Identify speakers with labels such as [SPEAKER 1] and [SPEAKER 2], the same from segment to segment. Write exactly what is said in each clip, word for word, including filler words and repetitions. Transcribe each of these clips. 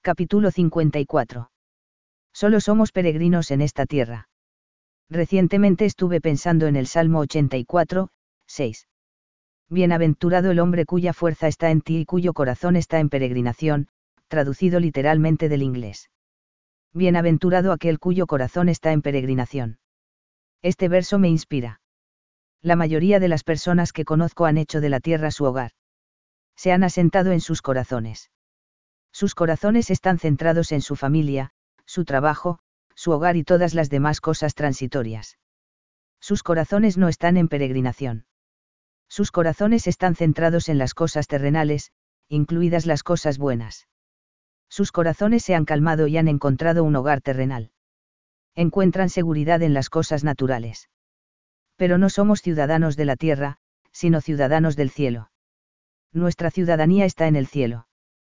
[SPEAKER 1] Capítulo cincuenta y cuatro. Solo somos peregrinos en esta tierra. Recientemente estuve pensando en el Salmo ochenta y cuatro, seis. Bienaventurado el hombre cuya fuerza está en ti y cuyo corazón está en peregrinación, traducido literalmente del inglés. Bienaventurado aquel cuyo corazón está en peregrinación. Este verso me inspira. La mayoría de las personas que conozco han hecho de la tierra su hogar. Se han asentado en sus corazones. Sus corazones están centrados en su familia, su trabajo, su hogar y todas las demás cosas transitorias. Sus corazones no están en peregrinación. Sus corazones están centrados en las cosas terrenales, incluidas las cosas buenas. Sus corazones se han calmado y han encontrado un hogar terrenal. Encuentran seguridad en las cosas naturales. Pero no somos ciudadanos de la tierra, sino ciudadanos del cielo. Nuestra ciudadanía está en el cielo.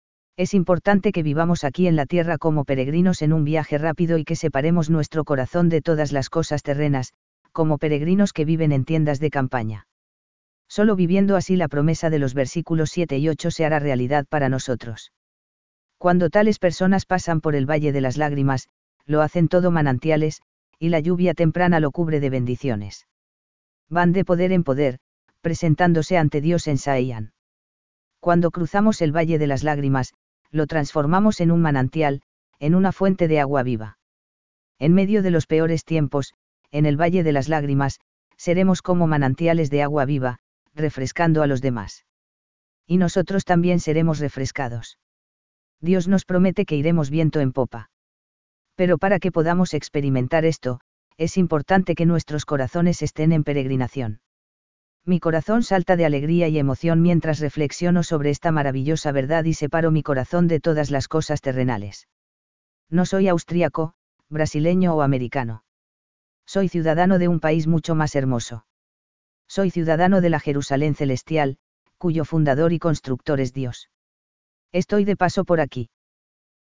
[SPEAKER 1] Es importante que vivamos aquí en la tierra como peregrinos en un viaje rápido y que separemos nuestro corazón de todas las cosas terrenas, como peregrinos que viven en tiendas de campaña. Solo viviendo así la promesa de los versículos siete y ocho se hará realidad para nosotros. Cuando tales personas pasan por el valle de las lágrimas, lo hacen todo manantiales, y la lluvia temprana lo cubre de bendiciones. Van de poder en poder, presentándose ante Dios en Saían. Cuando cruzamos el valle de las lágrimas, lo transformamos en un manantial, en una fuente de agua viva. En medio de los peores tiempos, en el valle de las lágrimas, seremos como manantiales de agua viva, refrescando a los demás. Y nosotros también seremos refrescados. Dios nos promete que iremos viento en popa. Pero para que podamos experimentar esto, es importante que nuestros corazones estén en peregrinación. Mi corazón salta de alegría y emoción mientras reflexiono sobre esta maravillosa verdad y separo mi corazón de todas las cosas terrenales. No soy austríaco, brasileño o americano. Soy ciudadano de un país mucho más hermoso. Soy ciudadano de la Jerusalén celestial, cuyo fundador y constructor es Dios. Estoy de paso por aquí.